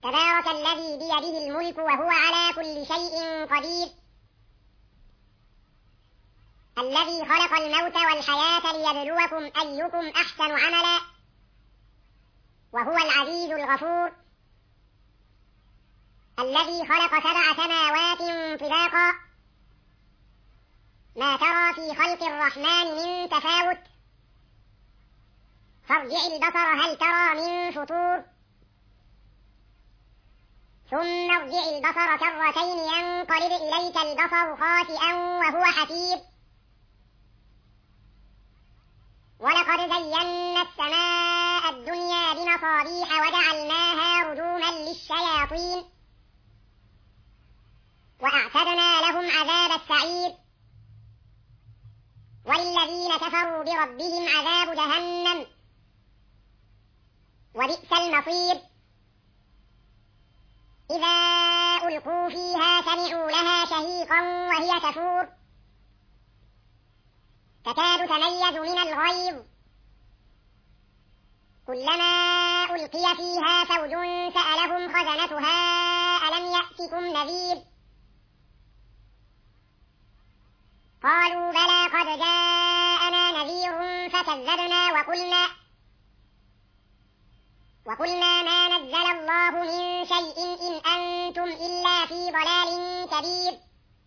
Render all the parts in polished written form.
تبارك الذي بيده الملك وهو على كل شيء قدير الذي خلق الموت والحياة ليبلوكم أيكم أحسن عملا وهو العزيز الغفور الذي خلق 7 سماوات طباقا ما ترى في خلق الرحمن من تفاوت فارجع البصر هل ترى من فطور ثم ارجع البصر كرتين ينقلب إليك البصر خاسئا وهو حسير ولقد زينا السماء الدنيا بمصابيح وجعلناها رجوما للشياطين وأعتدنا لهم عذاب السعير وللذين كفروا بربهم عذاب جهنم وبئس المصير إذا ألقوا فيها سمعوا لها شهيقا وهي تفور تكاد تميز من الغيظ كلما ألقي فيها فوج سألهم خزنتها ألم يأتكم نذير قالوا بلى قد جاءنا نذير فكذبنا وقلنا ما نزل الله من شيء إن أنتم إلا في ضلال كبير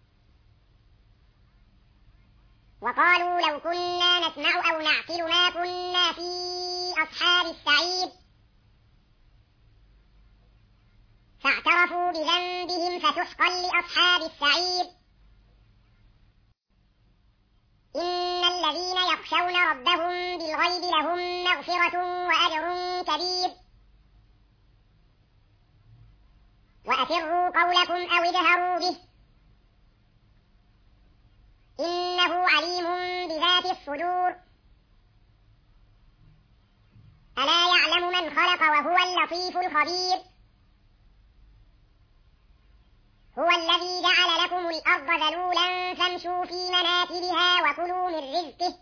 وقالوا لو كنا نسمع أو نعقل ما كنا في أصحاب السعير فاعترفوا بذنبهم فسحقا لأصحاب السعير إن الذين يخشون ربهم بالغيب لهم مغفرة وأجر كبير وأسروا قولكم أو اجهروا به إنه عليم بذات الصدور ألا يعلم من خلق وهو اللطيف الخبير هو الذي جعل لكم الأرض ذلولا فامشوا في مناكبها وكلوا من رزقه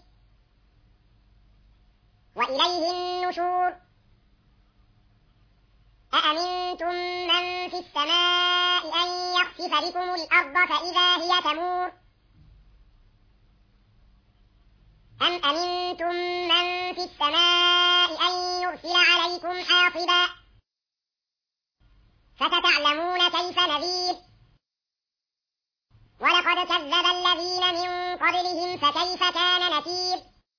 وإليه النشور أأمنتم من في السماء أن يخسف بكم الأرض فإذا هي تمور أم أمنتم من في السماء أن يرسل عليكم حاصبا فستعلمون كيف نذير ولقد كذب الذين من قبلهم فكيف كان نكير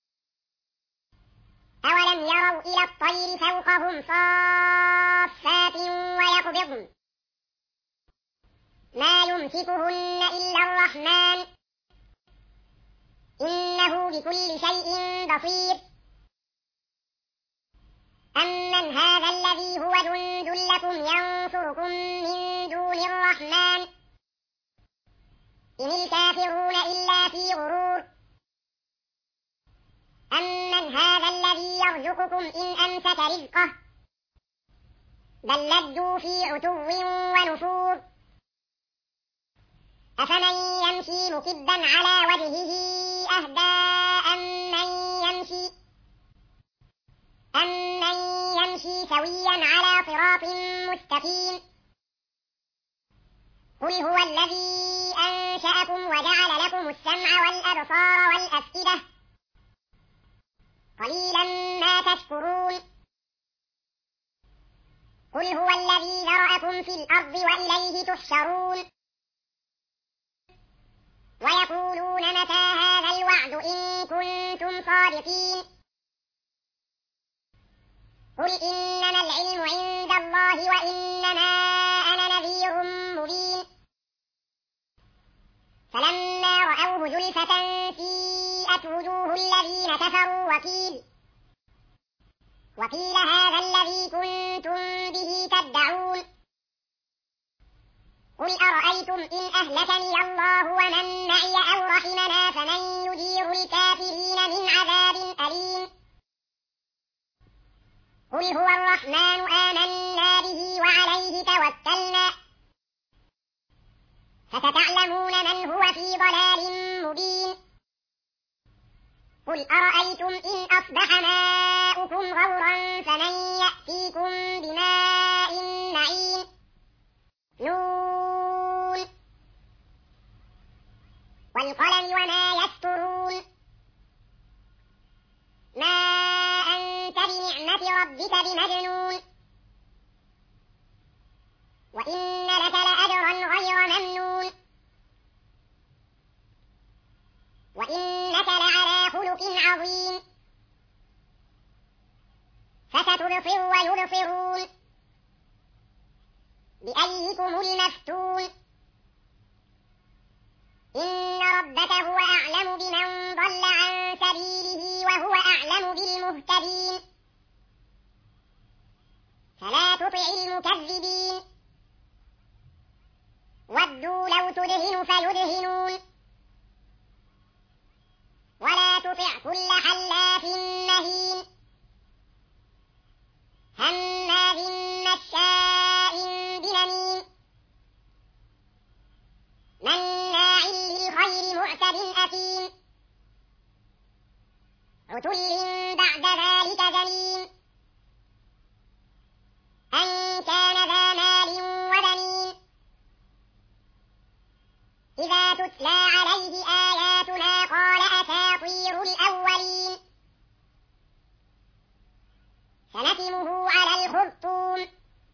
أولم يروا إلى الطير فوقهم صافات ويقبضن ما يمسكهن إلا الرحمن إنه بكل شيء بصير أمن هذا الذي هو جند لكم ينصركم من دون الرحمن إن الكافرون إلا في غرور أمن هذا الذي يرزقكم إن أمسك رزقه بل لجوا في عتو ونفور أفمن يمشي مكبا على وجهه أهدى أمن يمشي سويا على صراط مستقيم قل هو الذي أنشأكم وجعل لكم السمع والأبصار والأفئدة قليلا ما تشكرون قل هو الذي ذرأكم في الأرض وإليه تحشرون ويقولون متى هذا الوعد إن كنتم صادقين قل إنما العلم عند الله وإنما أنا نذير مبين فلما رأوه زلفة سيئت وجوه الذين كفروا وقيل هذا الذي كنتم به تدعون قل أرأيتم إن أهلكني الله ومن معي أو رحمنا فمن يجير الكافرين من عذاب أليم قل هو الرحمن آمنا به وعليه توكلنا فستعلمون من هو في ضلال مبين قل أرأيتم إن أصبح ماؤكم غورا فمن يأتيكم بماء معين يبصر ويبصرون بأيكم المفتون إن ربك هو أعلم بمن ضل عن سبيله وهو أعلم بالمهتدين فلا تطع المكذبين ودوا لو تدهن فيدهنون ولا تطع كل حلاف مهين هماز مشاء بنميم مناع للخير معتد أثيم عتل بعد ذلك زنيم أن كان ذا مال وبنين إذا تتلى عليه آياتنا قال أساطير الأولين سنتمه على الخرطوم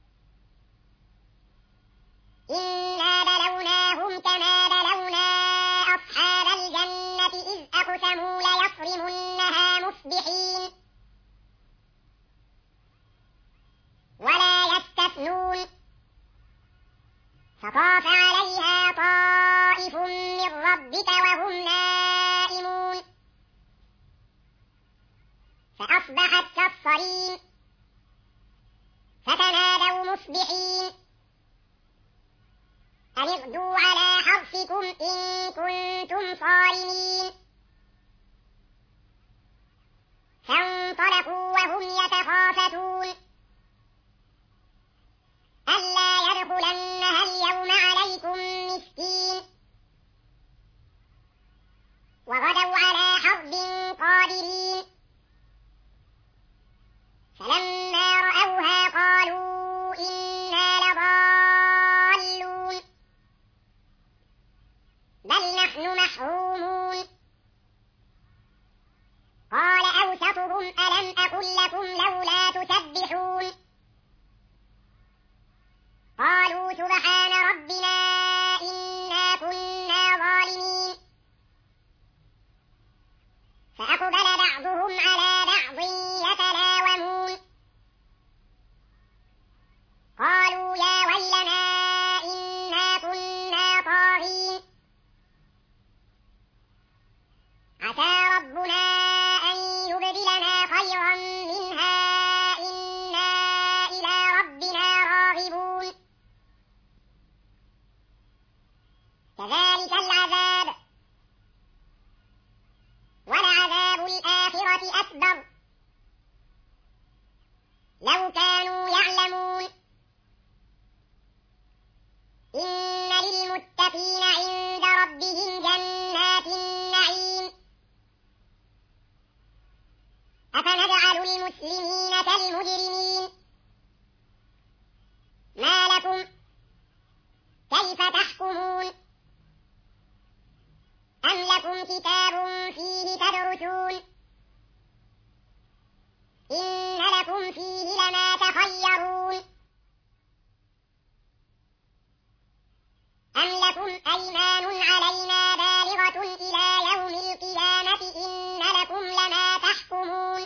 إنا بلوناهم كما بلونا أصحاب الجنة إذ أقسموا ليصرمنها مصبحين ولا يستثنون فطاف عليها طائف من ربك وهم نائمون فأصبحت كالصريم فتنادوا مصبحين أن اغدوا على حرثكم إن كنتم صارمين فانطلقوا وهم يتخافتون ألا يدخلنها اليوم عليكم مسكين وغدوا على حرد قادرين فلما رأوها قالوا إنا لضالون بل نحن محرومون قال أوسطهم ألم أقل لكم لولا تسبحون قالوا سبحان ربنا إنا كنا ظالمين فأقبل بعضهم على بعض يتلاومون قالوا يا ويلنا إنا كنا طاغين عسى ربنا أن يبدلنا خيرا منها إنا إلى ربنا راغبون كذلك العذاب ولعذاب الآخرة أكبر لو كانوا يعلمون إن للمتقين عند ربهم جنات النعيم أفنجعل المسلمين كالمجرمين ما لكم كيف تحكمون أم لكم كتاب فيه تدرسون إن لكم فيه لما تخيرون أم لكم أيمان علينا بالغة إلى يوم القيامة إن لكم لما تحكمون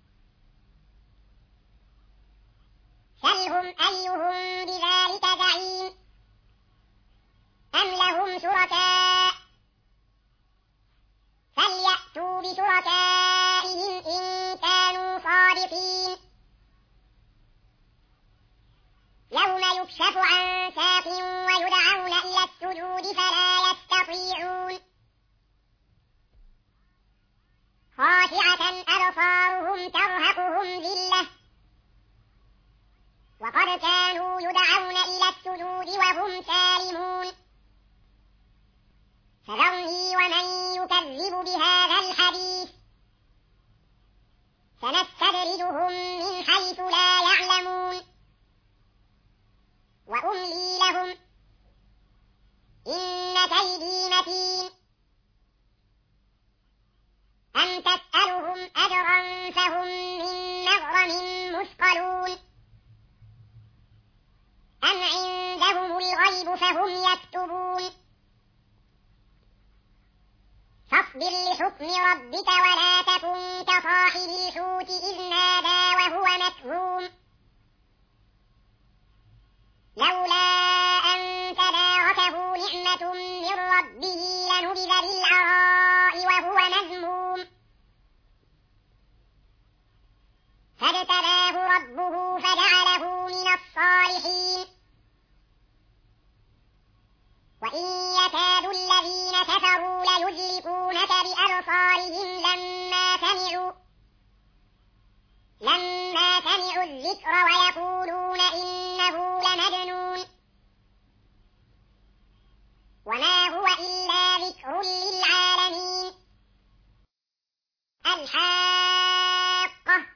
سلهم أيهم بذلك زعيم أم لهم شركاء فليأتوا بشركائهم إن كانوا صادقين يوم يكشف عن ساق ويدعون إلى السجود فلا يستطيعون خاشعة أبصارهم ترهقهم ذلة وقد كانوا يدعون إلى السجود وهم سالمون فذرني ومن يكذب بهذا الحديث سنستدرجهم من حيث لا يعلمون وأملي لهم إن كيدي متين أم تسألهم أجرا فهم من مغرم مثقلون أم عندهم الغيب فهم يكتبون فاصبر لحكم ربك ولا تكن كصاحب الحوت إذ نادى وهو مكظوم لولا أن تداركه نعمة من ربه لنبذ بالعراء وهو مذموم فابتلاه ربه فجعله من الصالحين وإن يكاد الذين كفروا ليزلقونك بأبصارهم لما سمعوا الذكر ويقولون إنه لمجنون وما هو إلا ذكر للعالمين الحاقة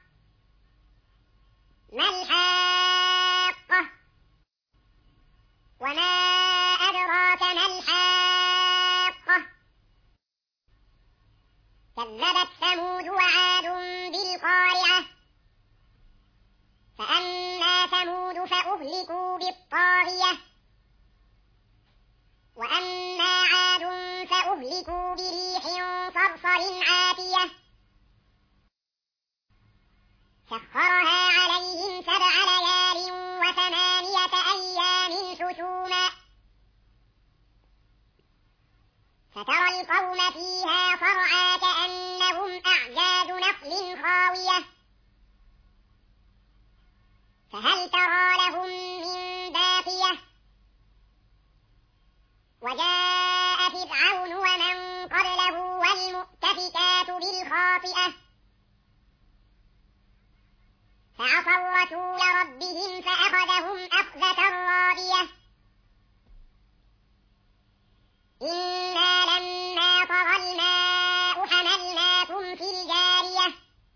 ما الحاقة وما أدراك ما الحاقة كذبت ثمود وعاد بالقارعة فأما ثمود فأهلكوا بالطاغية وأما عاد فأهلكوا بريح صرصر عاتية سخرها عليهم 7 ليال و8 أيام حسوما فترى القوم فيها صرعى كأنهم أعجاز نخل خاوية فهل ترى لهم من باقية وجاء فرعون ومن قبله والمؤتفكات بالخاطئة فعصوا رسول ربهم فأخذهم أخذة رابية إنا لما طغى الماء حملناكم في الجارية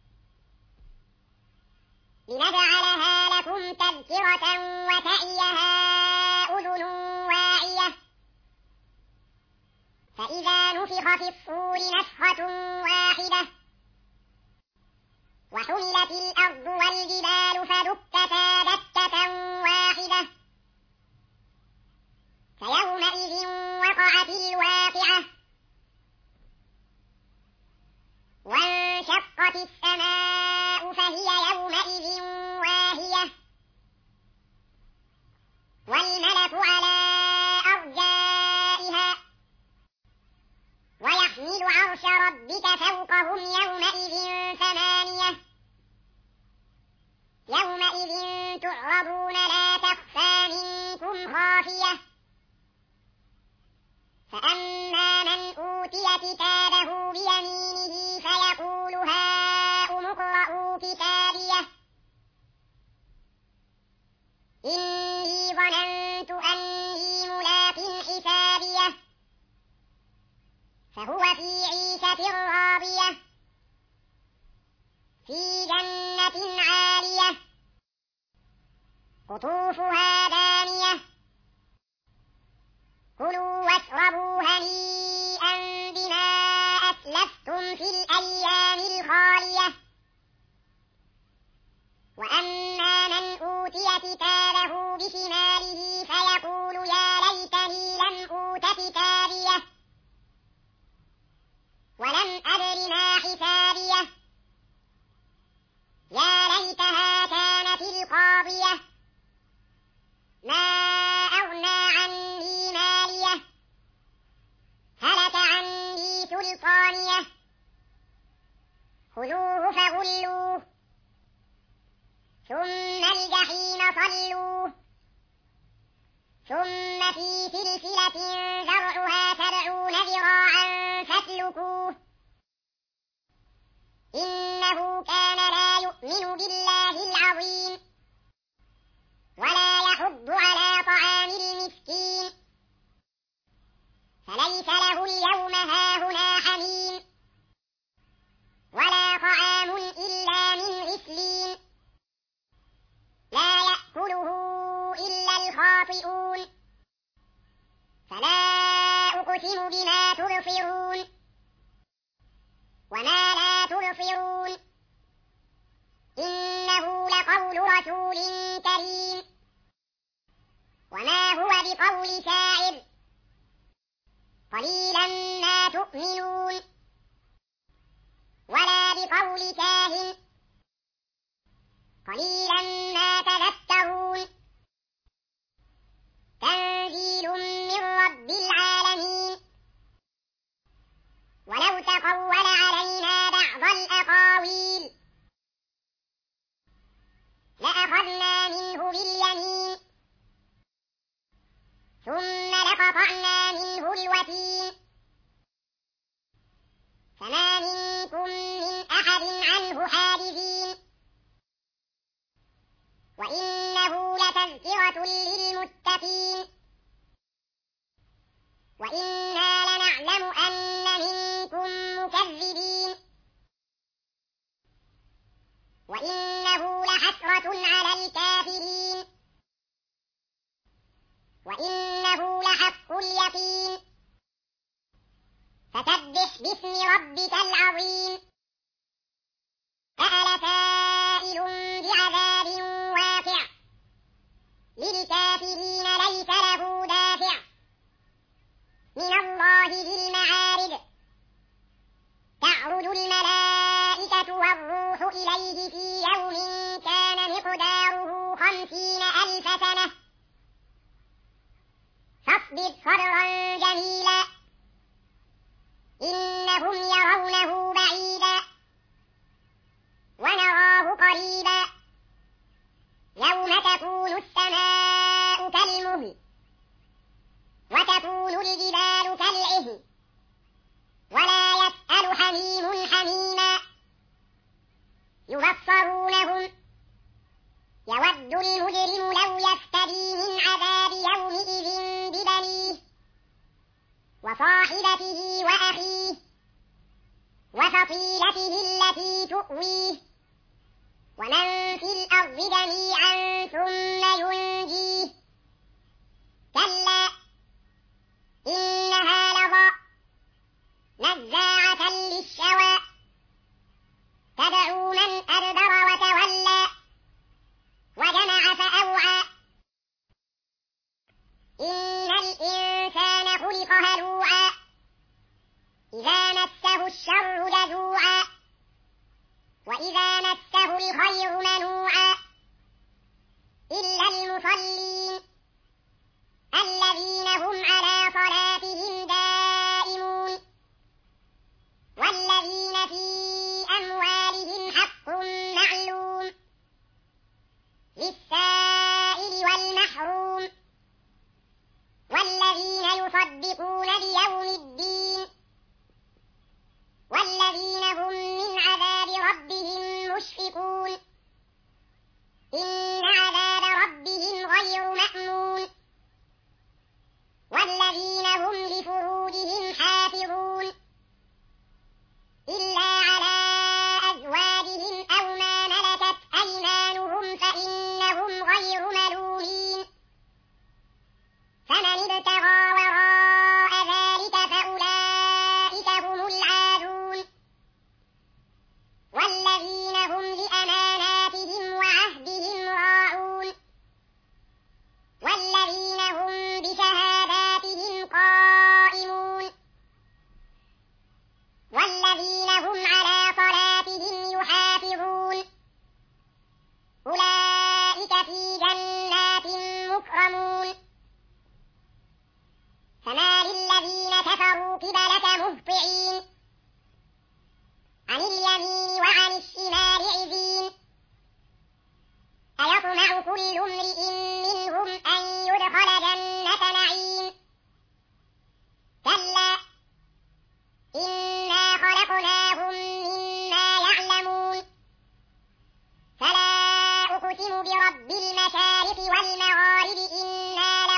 لنجعلها لكم تذكرة وتأيها أذن واعية فإذا نفخ في الصور نفخة واحدة وحملت الأرض والجبال فدكتا دكة واحدة فيومئذ وقعت الواقعة وانشقت السماء فهي يومئذ واهية والملك على أرجائها ويحمل عرش ربك فوقهم يومئذ 8 يومئذ تعرضون لا تخفى منكم خافية فأما من أوتي كتابه بيمينه فيقول هاؤم اقرءوا كتابيه إني ظننت أني ملاق حسابيه فهو في عيشة راضية في جنة عالية قطوفها دانية كلوا واشربوا هنيئا بما أسلفتم في الأيام الخالية وأما من أوتي كتابه بشماله فيقول يا ليتني لم أوت كتابيه ولم أدر ما حسابيه يا ليتها كانت القاضية ما أغنى عني ماليه هلك عني سلطانيه خذوه فغلوه ثم الجحيم صلوه ثم في سلسلة ذرعها 70 ذراعا فاسلكوه إنه كان لا يؤمن بالله العظيم ولا يحض على طعام المسكين فليس له اليوم هاهنا حميم ولا طعام إلا من غسلين لا يأكله إلا الخاطئون فلا أقسم بما تبصرون وما لا تبصرون إنه لقول رسول كريم وما هو بقول شاعر قليلا ما تؤمنون ولا بقول كاهن قليلا ما تذكرون تنزيل من رب العالمين ولو تقول علينا بعض الأقاويل لأخذنا منه باليمين ثم لقطعنا منه الوتين فما منكم من أحد عنه حاجزين وإنه لتذكرة للمتقين وإنا لنعلم أن منكم مكذبين وإنه لحسرة على الكافرين وإنه لحق اليقين فسبح باسم ربك العظيم سأل سائل بعذاب واقع للكافرين ليس له دافع من الله ذي المعارج تعرج الملائكة والروح إليه في يوم كان مقداره 50,000 سنة فاصبر صبرا جميلا إنهم يرونه بعيدا ونراه قريبا يوم تكون السماء كالمهل وتكون الجبال كالعهن ولا يسأل حميم حميما يبصرونهم يود المجرم لو يفتدي من عذاب يومئذ ببنيه وصاحبته وأخيه وفصيلته التي تؤويه ومن في الأرض جميعا ثم ينجيه كلا إنها لظى نزاعة للشوى تدعو من أدبر وتولى وجمع فأوعى إن الإنسان خلق هلوعا إذا مسه الشر جزوعا وإذا مسه الخير منوعا إلا المصلين الذين هم على صلاتهم دائمون والذين في أموالهم حق معلوم للسائل والمحروم والذين يصدقون بيوم الدين والذين هم من عذاب ربهم مشفقون إن عذاب ربهم غير مأمون والذين هم لفروجهم حافظون إلا على أزواجهم أو ما ملكت أيمانهم فإنهم غير ملومين فمن ابتغى وراء ذلك فأولئك هم العادون والذين هم لأماناتهم وعهدهم راعون والذين هم بشهاداتهم قائمون والذين هم على صلاتهم يحافظون أولئك في جنات مكرمون فما للذين كفروا قبلك مهطعين عن اليمين وعن الشمال عزين أيطمع كل امرئ منهم أن يدخل جنة نعيم كلا إنا خلقناهم مما يعلمون فلا أقسم برب المشارق والمغارب إنا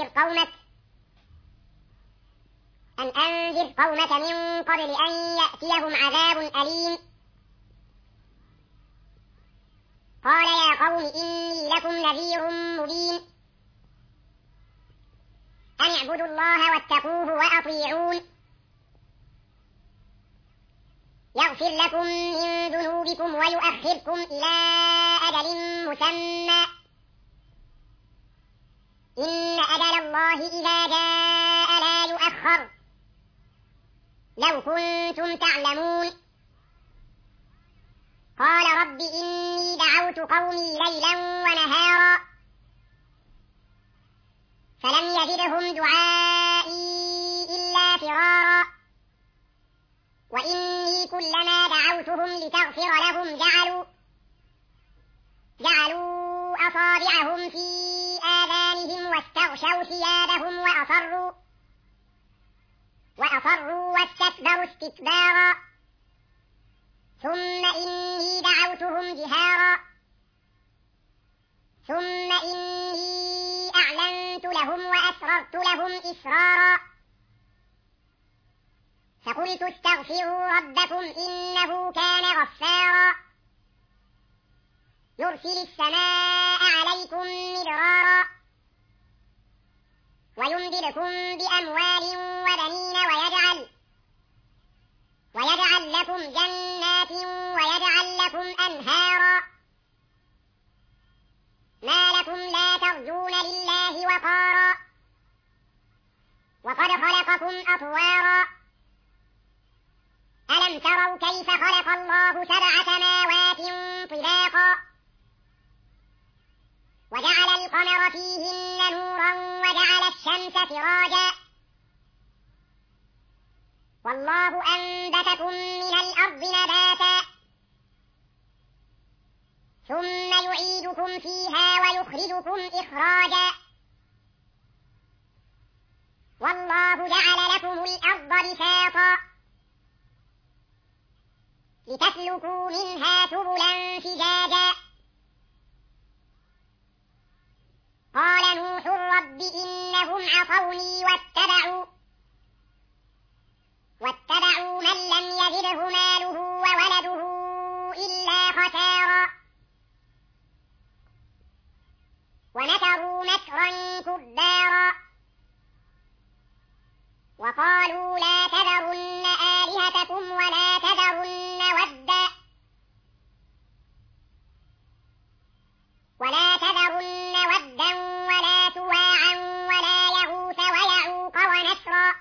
أنذر قومك من قبل أن يأتيهم عذاب أليم. قال يا قوم إني لكم نذير مبين أن اعبدوا الله واتقوه وأطيعون يغفر لكم من ذنوبكم ويؤخركم إلى أجل مسمى إن أجل الله إذا جاء لا يؤخر لو كنتم تعلمون. قال رب إني دعوت قومي ليلا ونهارا فلم يزدهم دعائي إلا فرارا وإني كلما دعوتهم لتغفر لهم جعلوا أصابعهم في آذانهم واستغشوا ثيابهم وأصروا واستكبروا استكبارا ثم إني دعوتهم جهارا ثم إني أعلنت لهم وأسررت لهم إسرارا فقلت استغفروا ربكم إنه كان غفارا يرسل السماء عليكم مدرارا ويمددكم بأموال وبنين ويجعل لكم جنات ويجعل لكم أنهارا ما لكم لا ترجون لله وقارا وقد خلقكم أطوارا ألم تروا كيف خلق الله 7 سماوات طباقا وجعل القمر فيهن نورا وجعل الشمس سراجا والله أنبتكم من الأرض نباتا ثم يعيدكم فيها ويخرجكم إخراجا والله جعل لكم الأرض بساطا لتسلكوا منها سبلا فجاجا قال نوح رب إنهم عصوني واتبعوا من لم يزده ماله وولده إلا خسارا ومكروا مكرا كبارا وقالوا لا تذرن آلهتكم ولا تذرن ودا ولا سواعا ولا يغوث ويعوق ونسرا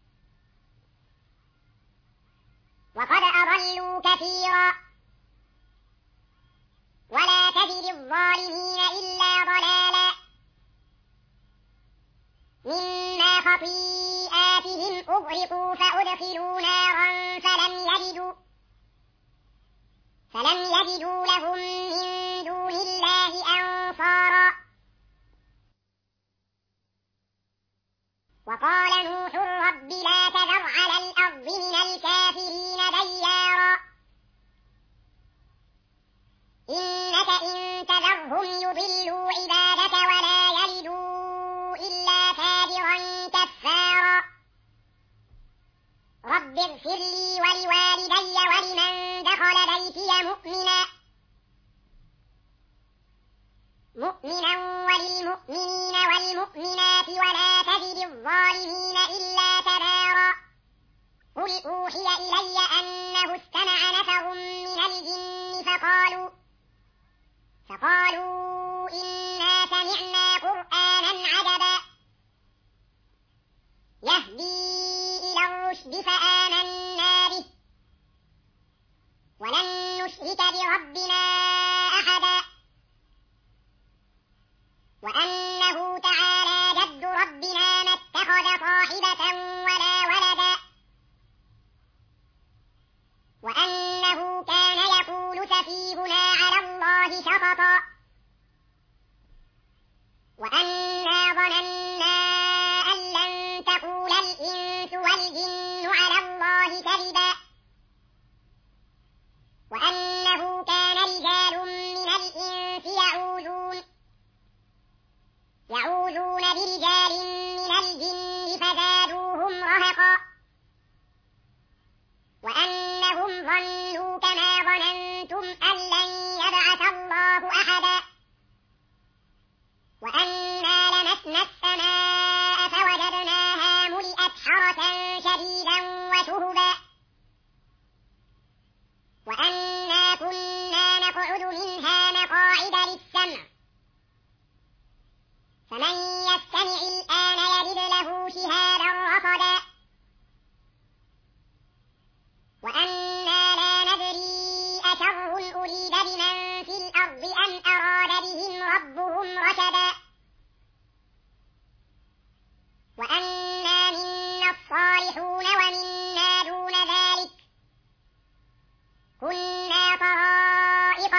وقد أضلوا كثيرا ولا تزد الظالمين إلا ضلالا مما خطيئاتهم أغرقوا فأدخلوا نارا فلم يجدوا لهم من دون الله أنصارا وقال نوح رب لا تذر على الأرض من الكافرين ديارا إنك إن تذرهم يضلوا عبادك ولا يلدوا إلا فاجرا كفارا رب اغفر لي ولوالدي ولمن دخل بيتي مؤمنا وللمؤمنين والمؤمنات ولا تزد الظالمين إلا تبارا قل أوحي إلي أنه استمع نفر من الجن فقالوا إنا سمعنا قرآنا عجبا يهدي إلى الرشد فآمنا به ولن نشرك بربنا أحدا وأنه تعالى جد ربنا ما اتخذ صاحبة ولا ولدا وأنه كان يقول سفيهنا على الله شططا وأنا ظننا أن لن تقول الإنس والجن على الله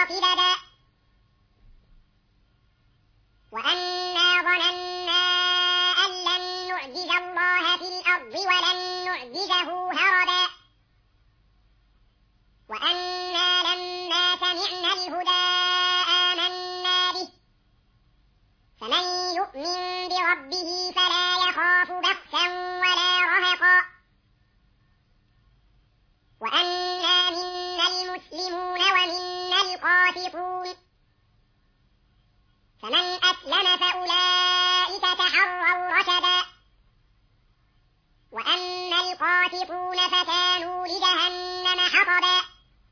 قددا وأنا ظننا أن لن نعجز الله في الأرض ولن نعجزه هربا وأنا لما سمعنا الهدى آمنا به فمن يؤمن بربه فلا يخاف بخسا ولا رهقا وأنا منا المسلمون ومنا القاسطون فمن أسلم فأولئك تحروا رشدا وأما القاسطون فكانوا لجهنم حطبا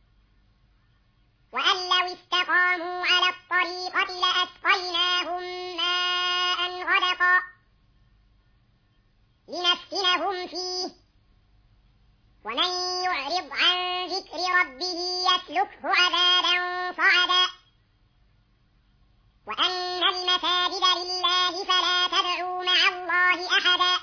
وأن لو استقاموا على الطريقة لأسقيناهم ماء غدقا لنفتنهم فيه ومن يعرض عن ذكر ربه يسلكه عذابا صعدا وأن المساجد لله فلا تدعوا مع الله أحدا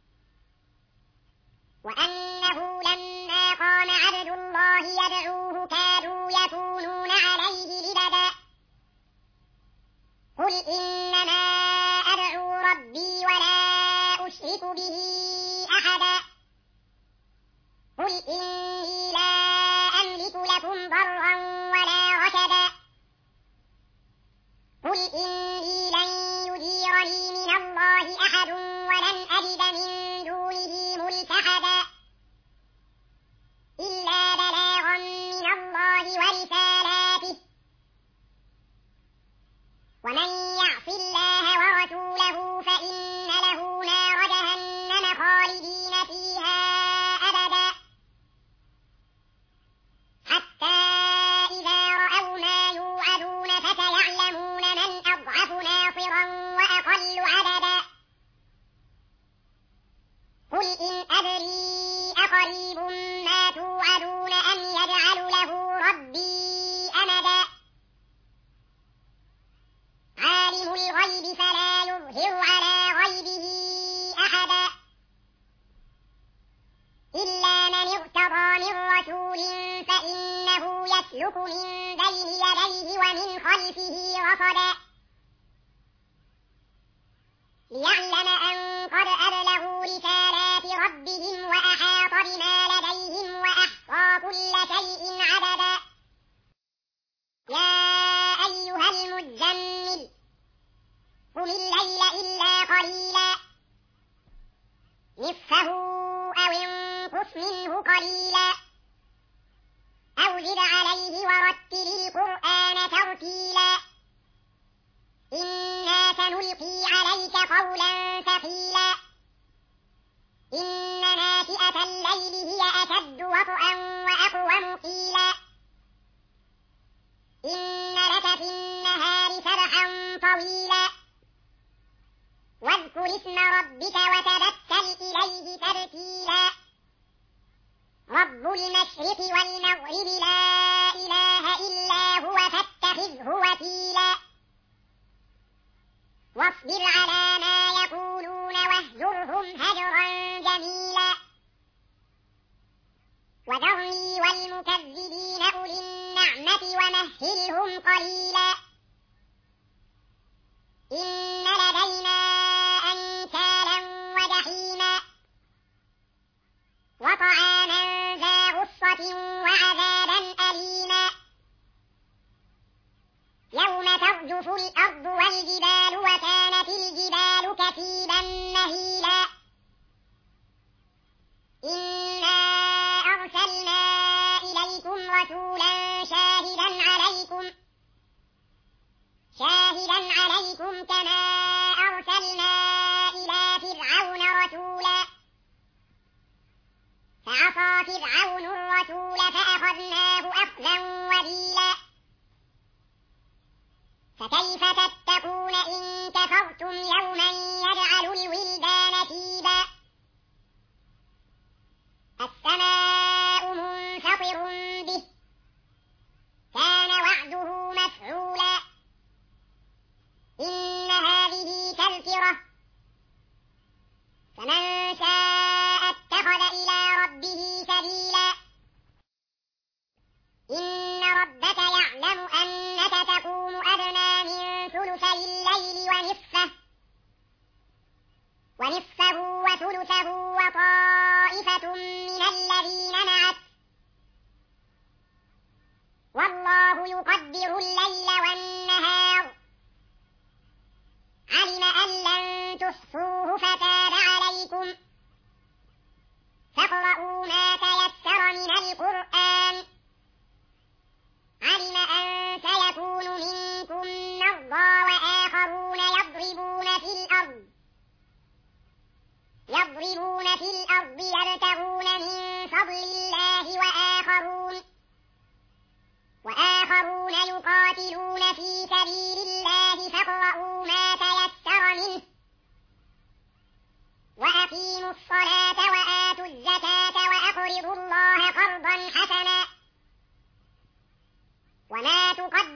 وأنه لما قام عبد الله يدعوه كادوا يكونون عليه لبدا قل إنما أدعو ربي ولا أشرك به أحدا قل إني لا أملك لكم ضرا ولا رشدا قل إني لن يجيرني من الله أحد ولن أجد من دونه ملتحدا إلا بلاغا من الله ورسالاته ومن يعص الله ورسوله فإن له نار جهنم خالدين فيها أبدا حتى إذا رأوا ما يوعدون فسيعلمون من أضعف ناصرا وأقل عددا قل إن أدري أقريب ما توعدون أم يجعل له ربي أمدا عالم الغيب فلا يظهر على غيبه أحدا إلا من ارتضى من رسول فإنه يسلك من بين يديه ومن خلفه رصدا ليعلم أن قد أبلغوا رسالات ربهم وأحاط بما لديهم وأحصى كل شيء عددا يا أيها المزمل قم الليل إلا قليلا نصفه أو انقص منه قليلا أو زد عليه ورتل القرآن ترتيلا إنا سنلقي عليك قولا ثقيلا إن ناشئة الليل هي أشد وطئا وأقوم قيلا إن لك في النهار سبحا طويلا واذكر اسم ربك وتبتل إليه تبتيلا رب المشرق والمغرب لا إله إلا هو فاتخذه وكيلا واصبر على ما يقولون واهجرهم هجرا جميلا وذرني والمكذبين أولي النعمة ومهلهم قليلا إن لدينا أنكالا وجحيما وطعاما ذا غصة وعذابا أليما يوم ترجف الأرض والجبال وكانت الجبال كثيبا مهيلا إنا أرسلنا إليكم رسولا شاهدا عليكم كما أرسلنا إلى فرعون رسولا فعصى فرعون الرسول فأخذناه أخذا وبيلا فكيف تتقون إن كفرتم يوما يجعل الولدان شيبا السماء منفطر به كان وعده مفعولا إن هذه تذكرة فمن شاء اتخذ إلى ربه سبيلا إن ربك يعلم أن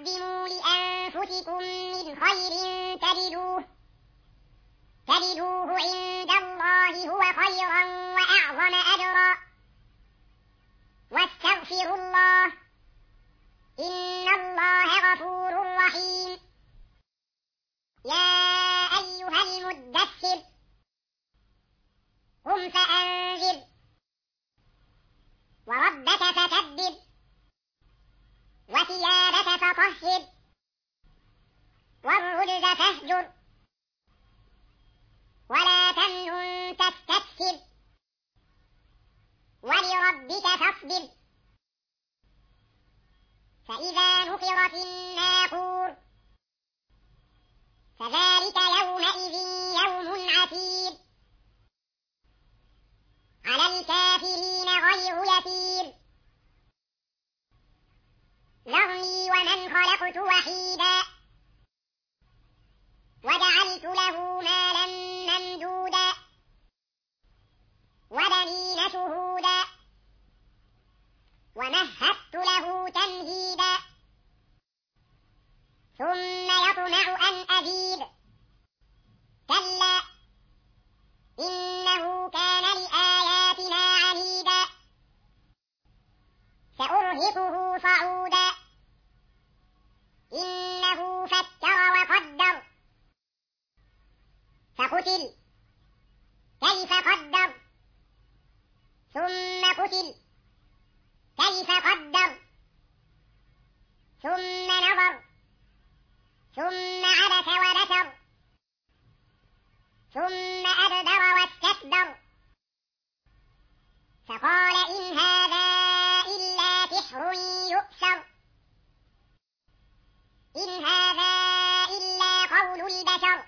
تقدموا لأنفسكم من خير تجدوه عند الله هو خيرا وأعظم أجرا واستغفروا الله إن الله غفور رحيم. يا أيها المدثر قم فأنذر وربك فكبر وثيابك فطهر والرجز فاهجر ولا تمنن تستكثر ولربك فاصبر. فإذا نقر في الناقور فذلك يومئذ يوم عسير على الكافرين غير يسير. ذرني ومن خلقت وحيدا وجعلت له مالا ممدودا وبنين شهودا ومهدت له تمهيدا ثم يطمع أن أزيد كلا إنه كان لآياتنا عنيدا سأرهقه صعودا إنه فكر وقدر فقتل كيف قدر ثم قتل كيف قدر ثم نظر ثم عبس وبسر ثم أدبر واستكبر فقال إن هذا إلا سحر يؤثر إن هذا إلا قول البشر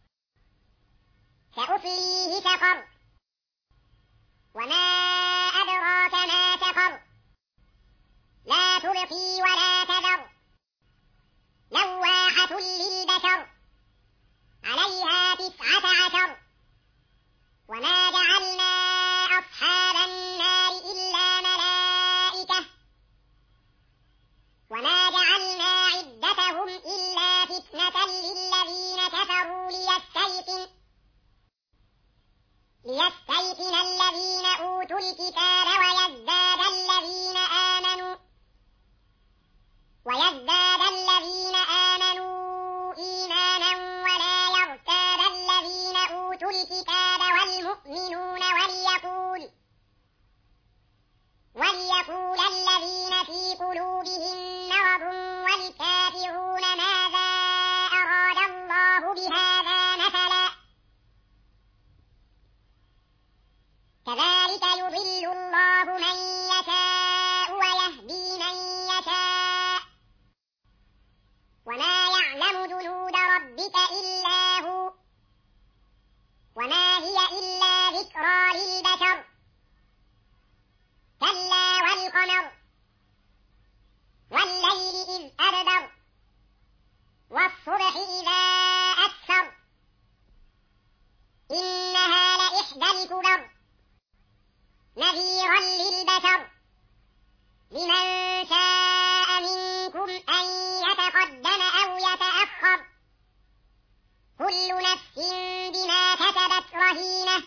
سأصليه سقر وما أدراك ما سقر لا تبقي ولا تذر لواحة للبشر عليها 19 وما جعلنا أصحاب النار إلا ملائكة وما جعلنا عدتهم إلا فتنة للذين كفروا ليستيقن الذين أوتوا الكتاب ويزداد الذين آمنوا إيمانا ولا يرتاب الذين أوتوا الكتاب والمؤمنون وليقول الذين في قلوبهم مرض والكافرون ماذا أراد الله بهذا مثلا كذلك يضل الله من يشاء ويهدي من يشاء وما يعلم جنود ربك إلا هو وما هي إلا ذكرى للبشر كلا والقمر والليل إذ أدبر والصبح إذا أسفر إنها لإحدى الكبر نذيرا للبشر لمن شاء منكم أن يتقدم أو يتأخر كل نفس بما كسبت رهينة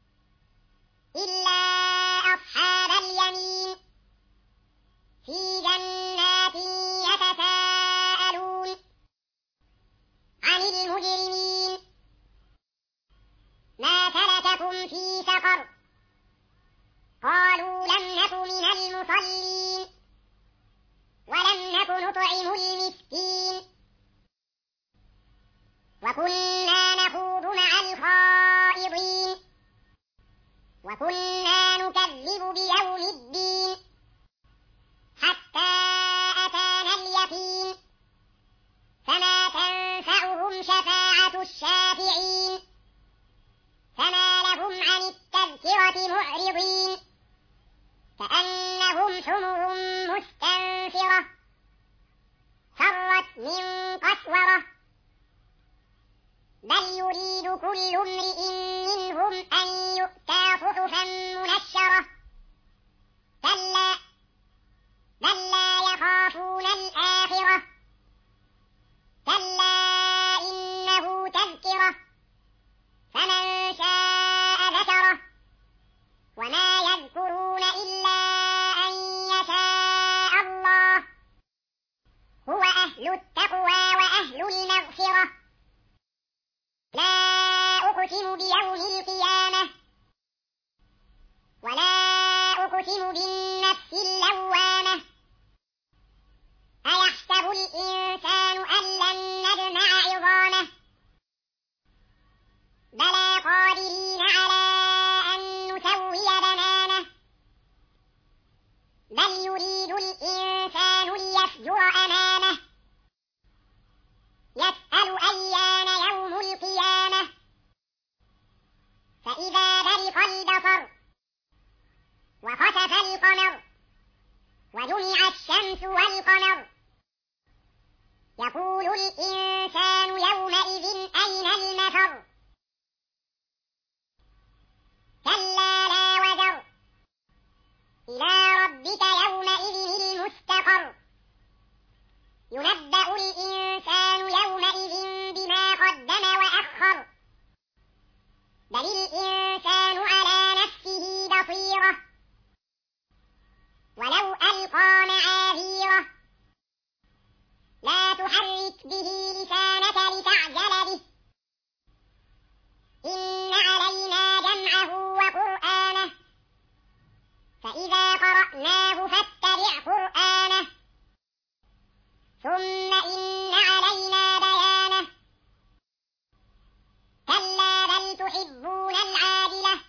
إلا أصحاب اليمين في جنات يتساءلون عن المجرمين ما سلككم في سقر قالوا لم نك من المصلين ولم نك نطعم المسكين وكنا نخوض مع الخائضين وكنا نكذب بيوم الدين حتى أتانا اليقين فما تنفعهم شفاعة الشافعين فما لهم عن التذكرة معرضين كأنهم حمر مستنفرة فرت من قسورة بل يريد كل امرئ منهم أن يؤتى صحفا منشرة كلا بل لا يخافون الآخرة أهل التقوى وأهل المغفرة لا أقسم بيوم القيامة ولا أقسم بالنفس اللوامة أيحسب الإنسان أن لن نجمع عظامه بلى قادرين على أن نسوي بنانه بل يريد الإنسان ليفجر أمامه يسأل أيان يوم القيامة فإذا برق البصر وخسف القمر وجمع الشمس والقمر يقول الإنسان يومئذ أين المفر كلا لا وزر إلى ربك يومئذ المستقر ينبأ الإنسان يومئذ بما قدم وأخر بل الإنسان على نفسه بصيرة ولو ألقى معاذيره لا تحرك به لسانك لتعجل به إن علينا جمعه وقرآنه فإذا قرأناه فاتبع قرآنه ثم إن علينا بيانه كلا بل تحبون العاجلة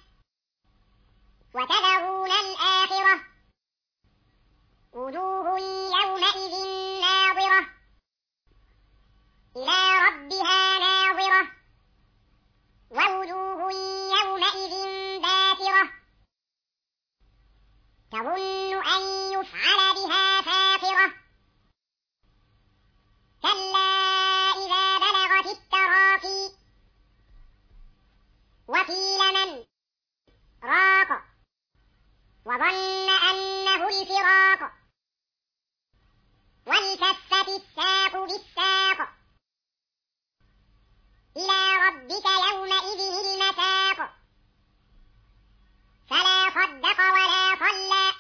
وتذرون الآخرة وجوه يومئذ ناظرة إلى ربها ناظرة ووجوه يومئذ باسرة تظن أن يفعل بها فاقرة كلا إذا بلغت التراقي وقيل من راق وظن أنه الفراق والتفت الساق بالساق إلى ربك يومئذ المساق فلا صدق ولا صلى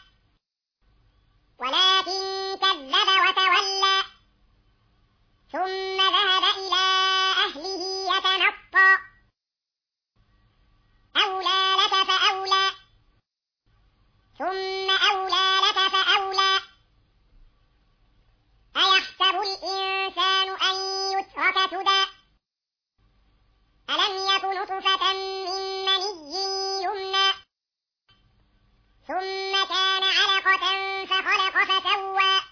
ولكن كذب وتولى ثم ذهب إلى أهله يتمطى أولى لك فأولى ثم أولى لك فأولى أيحسب الإنسان أن يترك سدى ألم يك نطفة من مني يمنى ثم كان علقة فخلق فسوى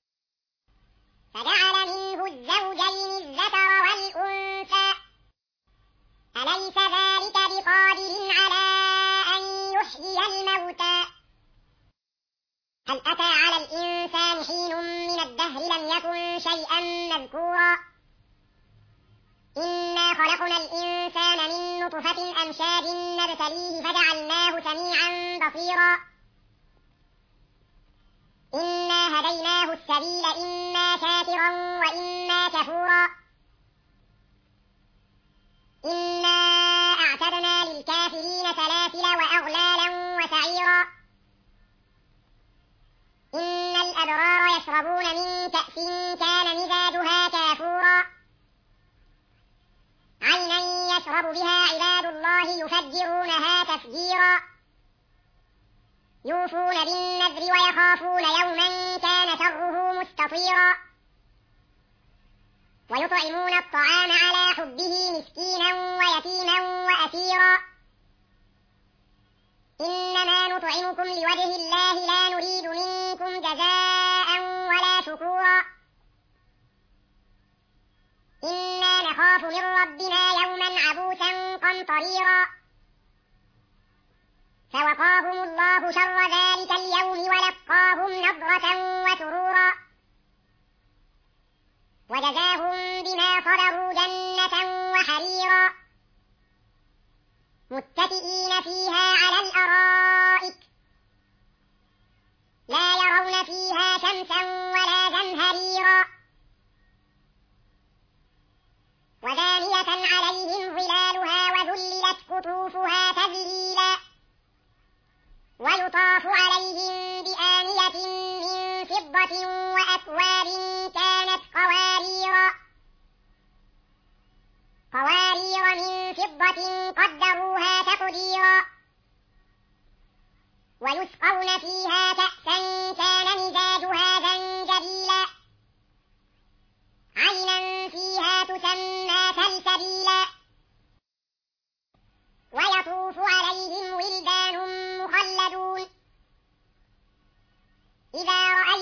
فجعل منه الزوجين الذكر والأنثى أليس ذلك بقادر على أن يحيي الموتى هل أتى على الإنسان حين من الدهر لم يكن شيئا مذكورا إنا خلقنا الإنسان من نطفة أمشاج نبتليه فجعلناه سميعا بصيرا إنا هديناه السبيل إما شاكرا وإما كفورا إنا أعتدنا للكافرين سلاسل وأغلالا وسعيرا إن الأبرار يشربون من كأس كان مزاجها كافورا عينا يشرب بها عباد الله يفجرونها تفجيرا يوفون بالنذر ويخافون يوما كان شره مستطيرا ويطعمون الطعام على حبه مسكينا ويتيما وأسيرا إنما نطعمكم لوجه الله لا نريد منكم جزاء ولا شكورا إنا نخاف من ربنا يوما عبوسا قمطريرا فوقاهم الله شر ذلك اليوم ولقاهم نضرة وسرورا وجزاهم بما صبروا جنة وحريرا متكئين فيها على الأرائك لا يرون فيها شمسا ولا زمهريرا ودانية عليهم ظلالها وذللت قطوفها تذليلا ويطاف عليهم بآنية من فضة وأكواب كانت قوارير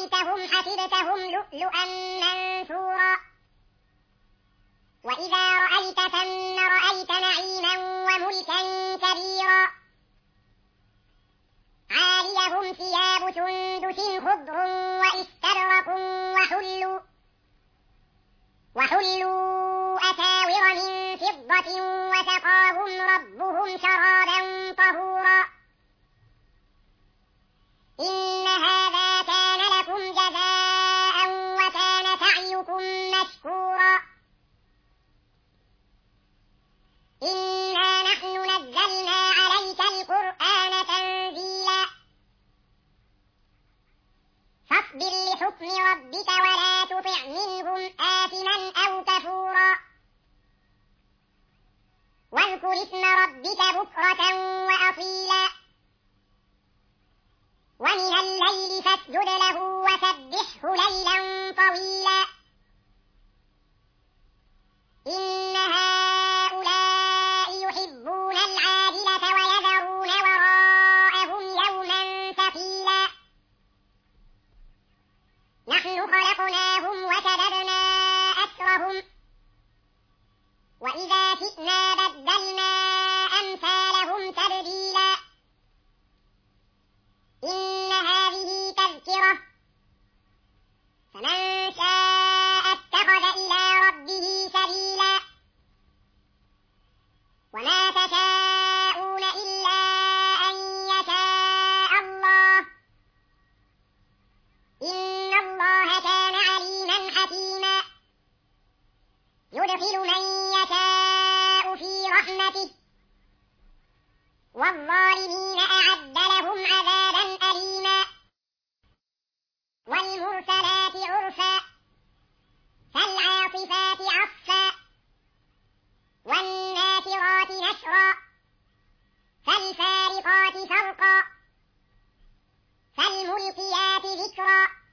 رأيتهم حسبتهم لؤلؤا منثورا وإذا رأيت ثم رأيت نعيما وملكا كبيرا عاليهم ثياب سندس خضر واستبرق وحلوا أساور من فضة وسقاهم ربهم شرابا طهورا إن هذا كان لكم جزاء وكان سعيكم مشكورا إنا نحن نزلنا عليك القرآن تنزيلا فاصبر لحكم ربك ولا تطع منهم آثما أو كفورا واذكر اسم ربك بكرة وأصيلا ومن الليل فاسجد له وسبحه ليلا طويلا إن هؤلاء يحبون العاجلة ويذرون وراءهم يوما ثقيلا نحن خلقناهم وشددنا أسرهم وإذا شئنا بدلنا أمثالهم تبديلا إن هذه تذكرة فمن شاء اتخذ إلى ربه سبيلا وما تشاءون إلا أن يشاء الله إن الله كان عليما حكيما يدخل من يشاء في رحمته والظالمين أعد لهم عذابا أليما والمرسلات عرفا فالعاصفات عصفا والناشرات نشرا فالفارقات فرقا فالملقيات ذكرا